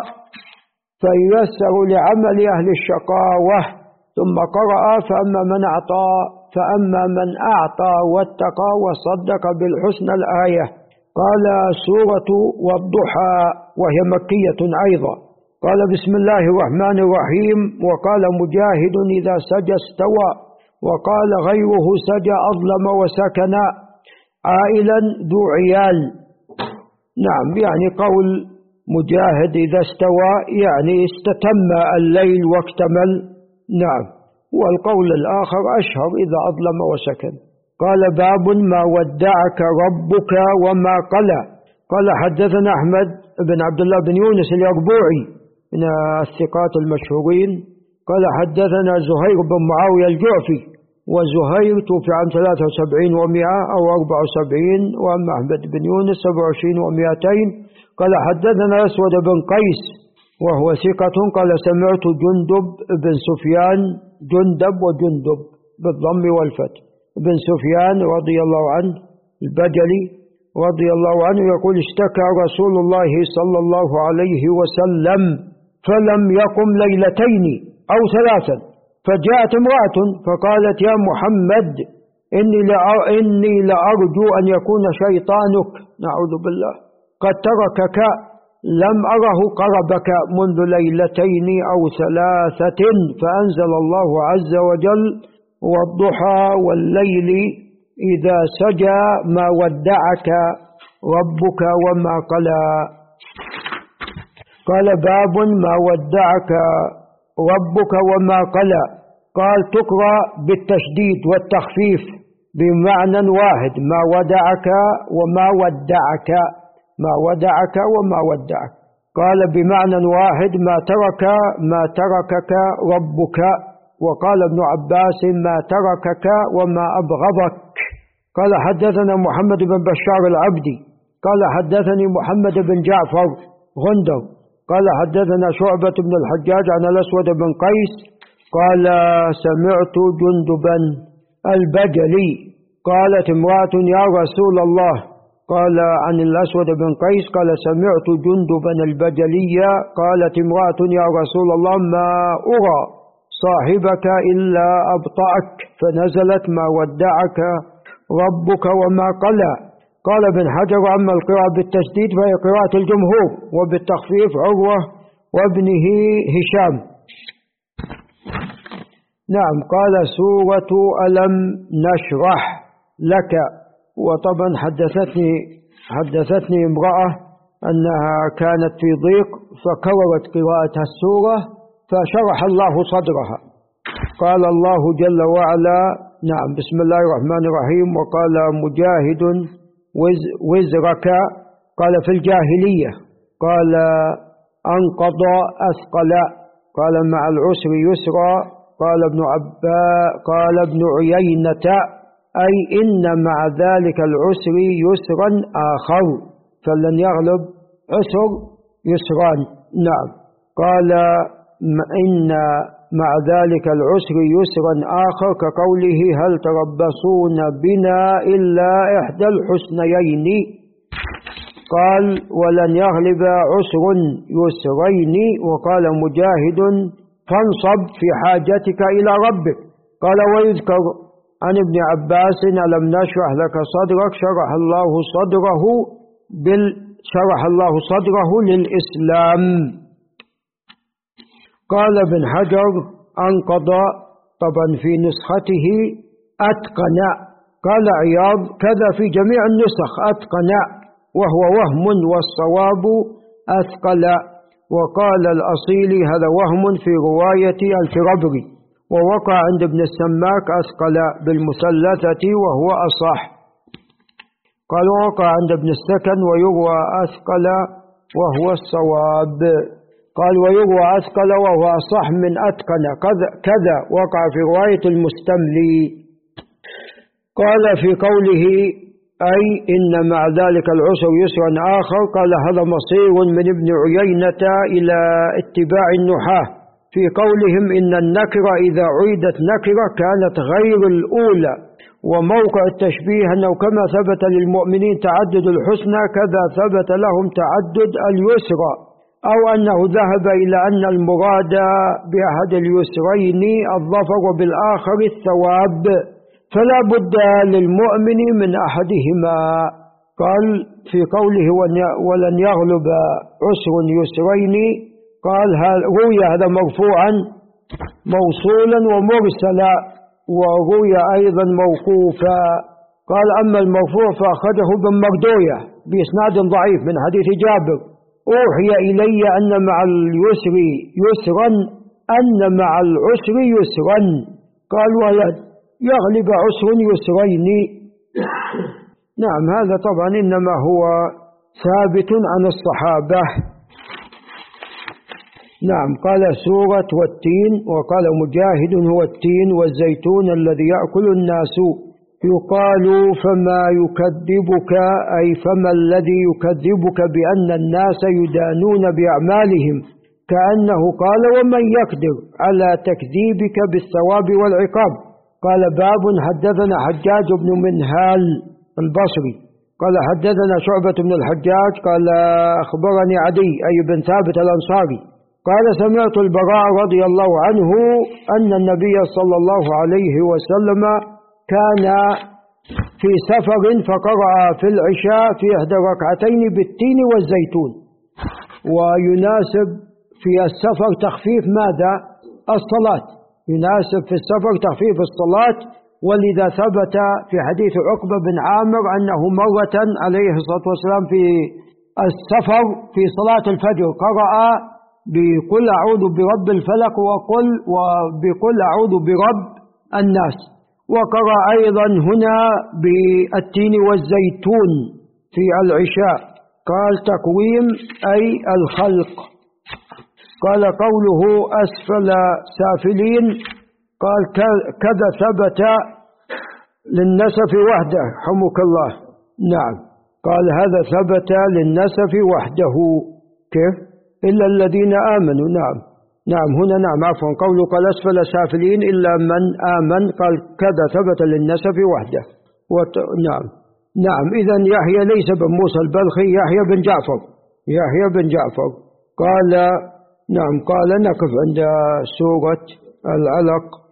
A: فييسر لعمل أهل الشقاوة. ثم قرأ فأما من أعطى فأما من أعطى واتقى وصدق بالحسنى الآية. قال سورة والضحى وهي مكية أيضا. قال بسم الله الرحمن الرحيم. وقال مجاهد إذا سجى استوى، وقال غيره سجى أظلم وسكن عائلا ذو عيال. نعم، يعني قول مجاهد إذا استوى يعني استتم الليل واكتمل. نعم، والقول الآخر أشهر إذا أظلم وسكن. قال باب ما ودعك ربك وما قلى. قال حدثنا أحمد بن عبد الله بن يونس اليربوعي من الثقات المشهورين. قال حدثنا زهير بن معاوية الجعفي، وزهير توفي عام ثلاثة وسبعين ومئة أو أربعة وسبعين، وأما أحمد بن يونس سبعة وعشرين ومئتين. قال حدثنا أسود بن قيس وهو ثقة. قال سمعت جندب بن سفيان، جندب وجندب بالضم والفتح، بن سفيان رضي الله عنه البجلي رضي الله عنه يقول اشتكى رسول الله صلى الله عليه وسلم فلم يقم ليلتين أو ثلاثا، فجاءت امرأة فقالت يا محمد إني إني لأرجو أن يكون شيطانك، نعوذ بالله، قد تركك، لم أره قربك منذ ليلتين أو ثلاثة. فأنزل الله عز وجل والضحى والليل إذا سجى ما ودعك ربك وما قلى. قال باب ما ودعك ربك وما قلى. قال تقرأ بالتشديد والتخفيف بمعنى واحد، ما ودعك وما ودعك، ما ودعك وما ودعك. قال بمعنى واحد ما ترك ما تركك ربك. وقال ابن عباس ما تركك وما أبغضك. قال حدثنا محمد بن بشار العبدي قال حدثني محمد بن جعفر غندر قال حدثنا شعبة بن الحجاج عن الأسود بن قيس قال سمعت جندبا البجلي قالت امرأة يا رسول الله. قال عن الأسود بن قيس قال سمعت جندبا البجلي قالت امرأة يا رسول الله ما أرى صاحبك إلا أبطأك، فنزلت ما ودعك ربك وما قلى. قال ابن حجر أما القراءة بالتشديد فهي قراءة الجمهور، وبالتخفيف عروة وابنه هشام. نعم. قال سورة ألم نشرح لك. وطبعا حدثتني حدثتني امرأة أنها كانت في ضيق فكررت قراءتها السورة فشرح الله صدرها. قال الله جل وعلا نعم بسم الله الرحمن الرحيم. وقال مجاهد وزرك قال في الجاهلية قال أنقض أثقل قال مع العسر يسرا. قال ابن عبا قال ابن عيينة أي إن مع ذلك العسر يسرا آخر، فلن يغلب عسر يسران. نعم. قال إن مع ذلك العسر يسرا آخر كقوله هل تربصون بنا إلا إحدى الحسنيين. قال ولن يغلب عسر يسرين. وقال مجاهد فانصب في حاجتك إلى ربك. قال ويذكر عن ابن عباس ألم نشرح لك صدرك شرح الله صدره بال شرح الله صدره للإسلام. قال ابن حجر أنقض طبعا في نسخته أتقن. قال عياض كذا في جميع النسخ أتقن وهو وهم والصواب أثقل. وقال الأصيلي هذا وهم في رواية الفربري، ووقع عند ابن السماك أثقل بالمثلثة وهو أصح. قال وقع عند ابن السكن ويروى أثقل وهو الصواب. قال ويروى أثقل وهو أصح من أتقن كذا وقع في رواية المستملي. قال في قوله أي إن مع ذلك العسر يسرا آخر. قال هذا مصير من ابن عيينة إلى اتباع النحاة في قولهم إن النكرة إذا عيدت نكرة كانت غير الأولى. وموقع التشبيه أنه كما ثبت للمؤمنين تعدد الحسنى كذا ثبت لهم تعدد اليسرى، أو أنه ذهب إلى أن المراد بأحد اليسرين الظفر وبالآخر الثواب، فلا بد للمؤمن من أحدهما. قال في قوله ولن يغلب عسر يسرين، قال روي هذا مرفوعا موصولا ومرسلا، وروي أيضا موقوفا. قال أما المرفوع فأخذه ابن مردوية بإسناد ضعيف من حديث جابر: أوحي إلي أن مع اليسر يسرا أن مع العسر يسرا. قال ولن يغلب عسر يسرين. نعم، هذا طبعا إنما هو ثابت عن الصحابة. نعم. قال سورة والتين، وقال مجاهد هو التين والزيتون الذي يأكل الناس. يقال فما يكذبك، أي فما الذي يكذبك بأن الناس يدانون بأعمالهم، كأنه قال ومن يقدر على تكذيبك بالثواب والعقاب. قال باب حدثنا حجاج بن منهال البصري قال حدثنا شعبة بن الحجاج قال أخبرني عدي أي بن ثابت الأنصاري قال سمعت البراء رضي الله عنه أن النبي صلى الله عليه وسلم كان في سفر فقرأ في العشاء في إحدى ركعتين بالتين والزيتون. ويناسب في السفر تخفيف ماذا؟ الصلاة. يناسب في السفر تخفيف الصلاة، ولذا ثبت في حديث عقبة بن عامر أنه مرة عليه الصلاة والسلام في السفر في صلاة الفجر قرأ بقل أعوذ برب الفلق وقل وبقل أعوذ برب الناس، وقرأ أيضا هنا بالتين والزيتون في العشاء. قال تقويم أي الخلق. قال قوله أسفل سافلين قال كذا ثبت للنسف وحده حمك الله. نعم. قال هذا ثبت للنسف وحده. كيف؟ إلا الذين آمنوا. نعم نعم هنا نعم عفوا قوله قال أسفل سافلين إلا من آمن، قال كذا ثبت للنسف وحده. وت... نعم نعم إذن يحيى ليس بن موسى البلخي، يحيى بن جعفر يحيى بن جعفر قال نعم. قال نقف عند سورة العلق.